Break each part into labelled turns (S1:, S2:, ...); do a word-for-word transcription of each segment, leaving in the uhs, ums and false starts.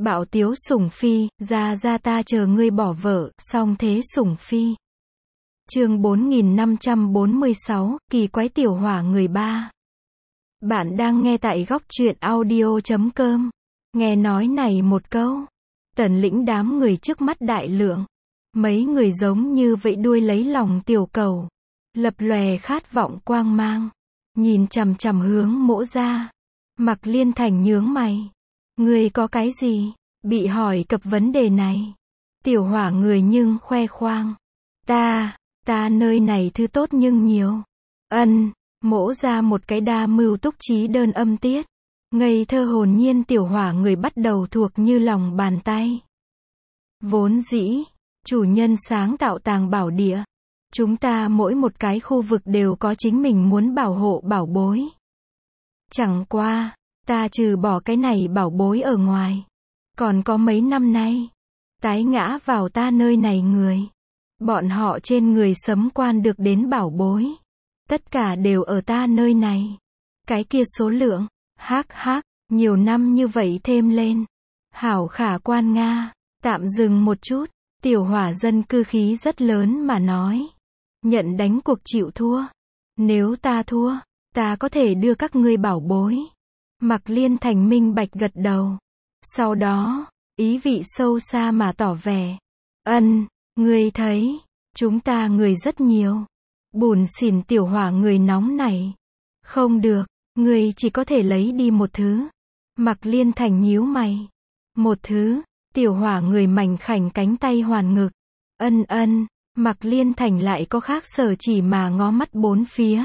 S1: Bảo Tiếu Sủng Phi, ra ra ta chờ ngươi bỏ vợ, song thế Sủng Phi. Chương bốn nghìn năm trăm bốn mươi sáu, kỳ quái tiểu hỏa người ba. Bạn đang nghe tại góc truyện audio chấm com. Nghe nói này một câu, tần lĩnh đám người trước mắt đại lượng. Mấy người giống như vẫy đuôi lấy lòng tiểu cầu, lập lòe khát vọng quang mang. Nhìn chằm chằm hướng Mỗ ra. Mặc Liên Thành nhướng mày. Ngươi có cái gì? Bị hỏi cập vấn đề này. Tiểu hỏa người nhưng khoe khoang. Ta, ta nơi này thứ tốt nhưng nhiều. Ân, Mỗ ra một cái đa mưu túc trí đơn âm tiết. Ngây thơ hồn nhiên tiểu hỏa người bắt đầu thuộc như lòng bàn tay. Vốn dĩ, chủ nhân sáng tạo tàng bảo địa. Chúng ta mỗi một cái khu vực đều có chính mình muốn bảo hộ bảo bối. Chẳng qua, ta trừ bỏ cái này bảo bối ở ngoài. Còn có mấy năm nay, tái ngã vào ta nơi này người. Bọn họ trên người sấm quan được đến bảo bối. Tất cả đều ở ta nơi này. Cái kia số lượng, hắc hắc, nhiều năm như vậy thêm lên. Hảo khả quan Nga, tạm dừng một chút, tiểu hỏa dân cư khí rất lớn mà nói. Nhận đánh cuộc chịu thua. Nếu ta thua, ta có thể đưa các ngươi bảo bối. Mặc Liên Thành minh bạch gật đầu. Sau đó, ý vị sâu xa mà tỏ vẻ. Ân, ngươi thấy, chúng ta người rất nhiều. Bùn xỉn tiểu hỏa người nóng này. Không được, ngươi chỉ có thể lấy đi một thứ. Mặc Liên Thành nhíu mày. Một thứ, tiểu hỏa người mảnh khảnh cánh tay hoàn ngực. Ân ân, Mặc Liên Thành lại có khác sở chỉ mà ngó mắt bốn phía.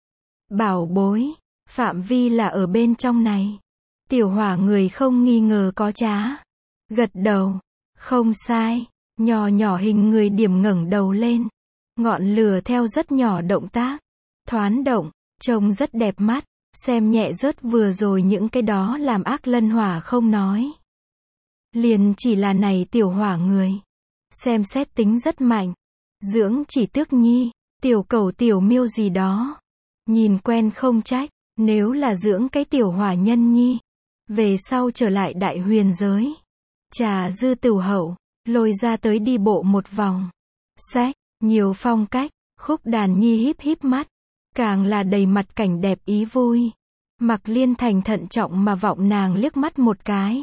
S1: Bảo bối, phạm vi là ở bên trong này. Tiểu hỏa người không nghi ngờ có trá. Gật đầu. Không sai. Nhỏ nhỏ hình người điểm ngẩng đầu lên. Ngọn lửa theo rất nhỏ động tác. Thoán động. Trông rất đẹp mắt. Xem nhẹ rớt vừa rồi những cái đó làm ác lân hỏa không nói. Liền chỉ là này tiểu hỏa người. Xem xét tính rất mạnh. Dưỡng chỉ tước nhi. Tiểu cầu tiểu miêu gì đó. Nhìn quen không trách. Nếu là dưỡng cái tiểu hỏa nhân nhi. Về sau trở lại đại huyền giới. Trà dư tửu hậu. Lôi ra tới đi bộ một vòng. Sách, nhiều phong cách. Khúc đàn nhi híp híp mắt. Càng là đầy mặt cảnh đẹp ý vui. Mặc Liên Thành thận trọng mà vọng nàng liếc mắt một cái.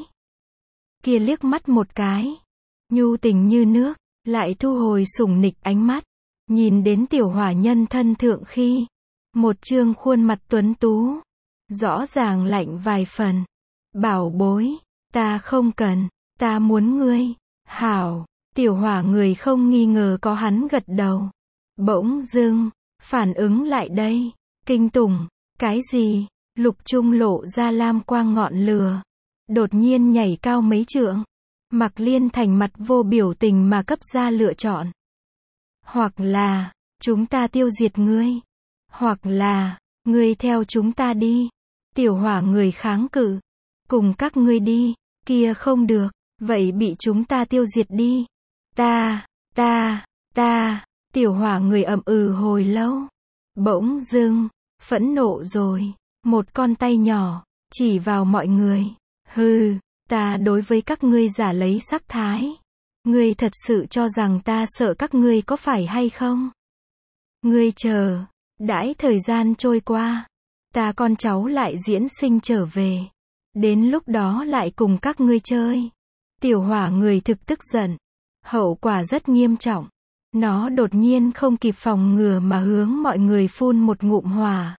S1: Kia liếc mắt một cái. Nhu tình như nước. Lại thu hồi sủng nịch ánh mắt. Nhìn đến tiểu hỏa nhân thân thượng khi. Một trương khuôn mặt tuấn tú. Rõ ràng lạnh vài phần. Bảo bối. Ta không cần. Ta muốn ngươi. Hảo. Tiểu hỏa người không nghi ngờ có hắn gật đầu. Bỗng dưng. Phản ứng lại đây. Kinh tủng. Cái gì? Lục trung lộ ra lam quang ngọn lửa. Đột nhiên nhảy cao mấy trượng. Mặc Liên Thành mặt vô biểu tình mà cấp ra lựa chọn. Hoặc là, chúng ta tiêu diệt ngươi. Hoặc là, ngươi theo chúng ta đi. Tiểu hỏa người kháng cự. Cùng các ngươi đi. Kia không được. Vậy bị chúng ta tiêu diệt đi. Ta, ta, ta. Tiểu hỏa người ậm ừ hồi lâu. Bỗng dưng, phẫn nộ rồi. Một con tay nhỏ, chỉ vào mọi người. Hừ, ta đối với các ngươi giả lấy sắc thái. Ngươi thật sự cho rằng ta sợ các ngươi có phải hay không? Ngươi chờ, đãi thời gian trôi qua. Ta con cháu lại diễn sinh trở về. Đến lúc đó lại cùng các ngươi chơi. Tiểu hỏa người thực tức giận. Hậu quả rất nghiêm trọng. Nó đột nhiên không kịp phòng ngừa mà hướng mọi người phun một ngụm hỏa.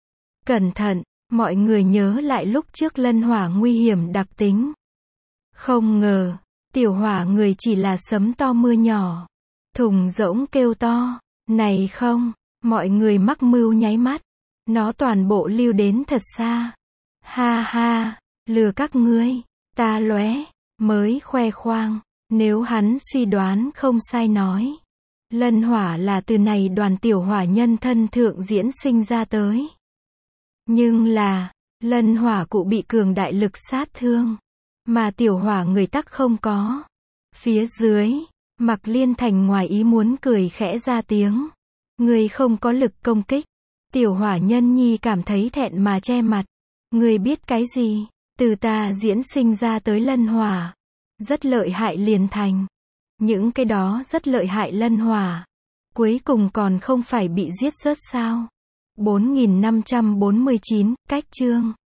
S1: Cẩn thận, mọi người nhớ lại lúc trước lân hỏa nguy hiểm đặc tính. Không ngờ, tiểu hỏa người chỉ là sấm to mưa nhỏ. Thùng rỗng kêu to, này không, mọi người mắc mưu nháy mắt. Nó toàn bộ lưu đến thật xa. Ha ha, lừa các ngươi, ta lóe, mới khoe khoang, nếu hắn suy đoán không sai nói. Lân hỏa là từ này đoàn tiểu hỏa nhân thân thượng diễn sinh ra tới. Nhưng là, lân hỏa cụ bị cường đại lực sát thương. Mà tiểu hỏa người tắc không có. Phía dưới, Mặc Liên Thành ngoài ý muốn cười khẽ ra tiếng. Người không có lực công kích. Tiểu hỏa nhân nhi cảm thấy thẹn mà che mặt. Người biết cái gì? Từ tà diễn sinh ra tới lân hỏa. Rất lợi hại liền thành. Những cái đó rất lợi hại lân hỏa. Cuối cùng còn không phải bị giết rớt sao? bốn nghìn năm trăm bốn mươi chín, cách chương.